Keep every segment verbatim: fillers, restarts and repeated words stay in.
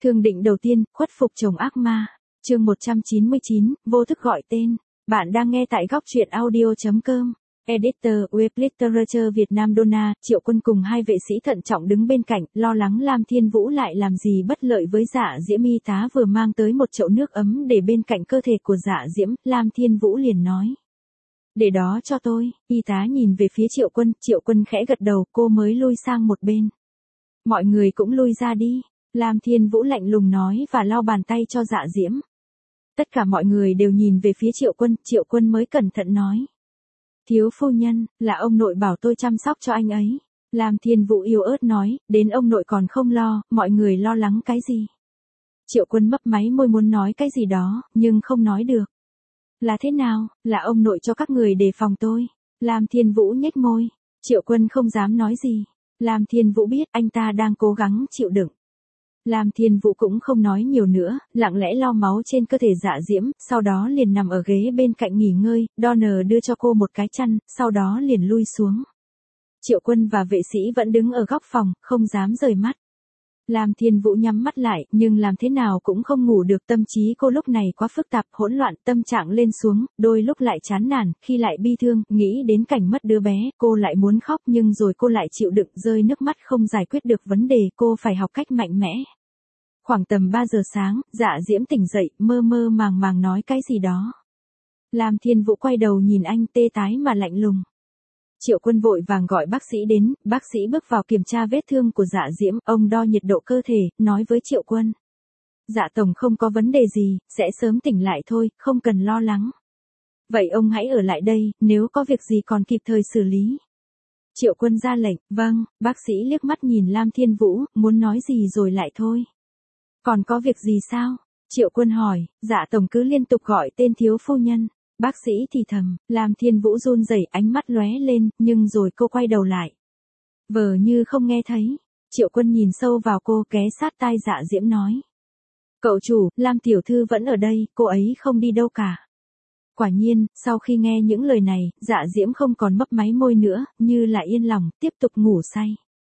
Thương định đầu tiên, khuất phục chồng ác ma. Chương một trăm chín mươi chín, vô thức gọi tên. Bạn đang nghe tại góc truyện audio chấm com. Editor, Web Literature Việt Nam Donna, Triệu Quân cùng hai vệ sĩ thận trọng đứng bên cạnh, lo lắng Lam Thiên Vũ lại làm gì bất lợi với Dạ Diễm. Y tá vừa mang tới một chậu nước ấm để bên cạnh cơ thể của Dạ Diễm, Lam Thiên Vũ liền nói. Để đó cho tôi. Y tá nhìn về phía Triệu Quân, Triệu Quân khẽ gật đầu, cô mới lui sang một bên. Mọi người cũng lui ra đi. Lam Thiên Vũ lạnh lùng nói và lau bàn tay cho Dạ Diễm. Tất cả mọi người đều nhìn về phía Triệu Quân, Triệu Quân mới cẩn thận nói. Thiếu phu nhân, là ông nội bảo tôi chăm sóc cho anh ấy. Lam Thiên Vũ yếu ớt nói, đến ông nội còn không lo, mọi người lo lắng cái gì? Triệu Quân mấp máy môi muốn nói cái gì đó, nhưng không nói được. Là thế nào, là ông nội cho các người đề phòng tôi. Lam Thiên Vũ nhếch môi. Triệu Quân không dám nói gì. Lam Thiên Vũ biết anh ta đang cố gắng chịu đựng. Lam Thiên Vũ cũng không nói nhiều nữa, lặng lẽ lau máu trên cơ thể Dạ Diễm, sau đó liền nằm ở ghế bên cạnh nghỉ ngơi, Donner đưa cho cô một cái chăn, sau đó liền lui xuống. Triệu Quân và vệ sĩ vẫn đứng ở góc phòng, không dám rời mắt. Lam Thiên Vũ nhắm mắt lại, nhưng làm thế nào cũng không ngủ được, tâm trí cô lúc này quá phức tạp, hỗn loạn, tâm trạng lên xuống, đôi lúc lại chán nản, khi lại bi thương, nghĩ đến cảnh mất đứa bé, cô lại muốn khóc nhưng rồi cô lại chịu đựng, rơi nước mắt không giải quyết được vấn đề, cô phải học cách mạnh mẽ. Khoảng tầm ba giờ sáng, Dạ Diễm tỉnh dậy, mơ mơ màng màng nói cái gì đó. Lam Thiên Vũ quay đầu nhìn anh tê tái mà lạnh lùng. Triệu Quân vội vàng gọi bác sĩ đến, bác sĩ bước vào kiểm tra vết thương của Dạ Diễm, ông đo nhiệt độ cơ thể, nói với Triệu Quân. Dạ tổng không có vấn đề gì, sẽ sớm tỉnh lại thôi, không cần lo lắng. Vậy ông hãy ở lại đây, nếu có việc gì còn kịp thời xử lý. Triệu Quân ra lệnh, vâng, bác sĩ liếc mắt nhìn Lam Thiên Vũ, muốn nói gì rồi lại thôi. Còn có việc gì sao? Triệu Quân hỏi, Dạ tổng cứ liên tục gọi tên thiếu phu nhân. Bác sĩ thì thầm, Lam Thiên Vũ run rẩy, ánh mắt lóe lên, nhưng rồi cô quay đầu lại. Vờ như không nghe thấy. Triệu Quân nhìn sâu vào cô, ghé sát tai Dạ Diễm nói. Cậu chủ, Lam tiểu thư vẫn ở đây, cô ấy không đi đâu cả. Quả nhiên, sau khi nghe những lời này, Dạ Diễm không còn mấp máy môi nữa, như là yên lòng, tiếp tục ngủ say.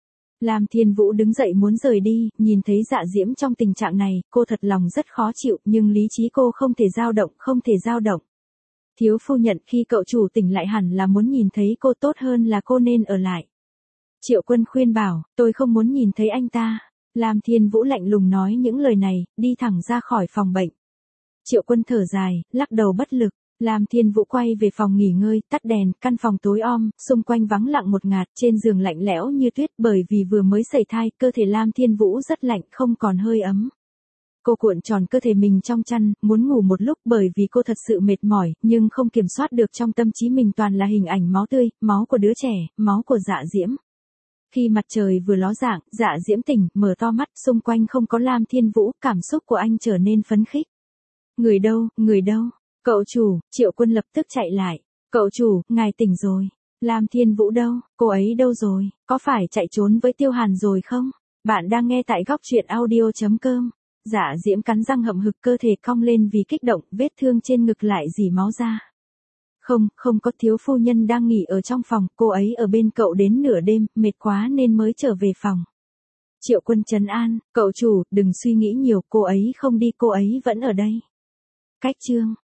Lam Thiên Vũ đứng dậy muốn rời đi, nhìn thấy Dạ Diễm trong tình trạng này, cô thật lòng rất khó chịu, nhưng lý trí cô không thể dao động, không thể dao động. Thiếu phu nhận, khi cậu chủ tỉnh lại hẳn là muốn nhìn thấy cô, tốt hơn là cô nên ở lại. Triệu Quân khuyên bảo, tôi không muốn nhìn thấy anh ta. Lam Thiên Vũ lạnh lùng nói những lời này, đi thẳng ra khỏi phòng bệnh. Triệu Quân thở dài, lắc đầu bất lực. Lam Thiên Vũ quay về phòng nghỉ ngơi, tắt đèn, căn phòng tối om, xung quanh vắng lặng một ngạt, trên giường lạnh lẽo như tuyết, bởi vì vừa mới sẩy thai, cơ thể Lam Thiên Vũ rất lạnh, không còn hơi ấm. Cô cuộn tròn cơ thể mình trong chăn, muốn ngủ một lúc bởi vì cô thật sự mệt mỏi, nhưng không kiểm soát được, trong tâm trí mình toàn là hình ảnh máu tươi, máu của đứa trẻ, máu của Dạ Diễm. Khi mặt trời vừa ló dạng, Dạ Diễm tỉnh, mở to mắt, xung quanh không có Lam Thiên Vũ, cảm xúc của anh trở nên phấn khích. Người đâu, người đâu? Cậu chủ, Triệu Quân lập tức chạy lại. Cậu chủ, ngài tỉnh rồi. Lam Thiên Vũ đâu, cô ấy đâu rồi, có phải chạy trốn với Tiêu Hàn rồi không? Bạn đang nghe tại góc truyện audio chấm com. Dạ Diễm cắn răng hậm hực, cơ thể cong lên vì kích động, vết thương trên ngực lại rỉ máu ra. Không, không có, thiếu phu nhân đang nghỉ ở trong phòng, cô ấy ở bên cậu đến nửa đêm, mệt quá nên mới trở về phòng. Triệu Quân trấn an, cậu chủ, đừng suy nghĩ nhiều, cô ấy không đi, cô ấy vẫn ở đây. Cách chương.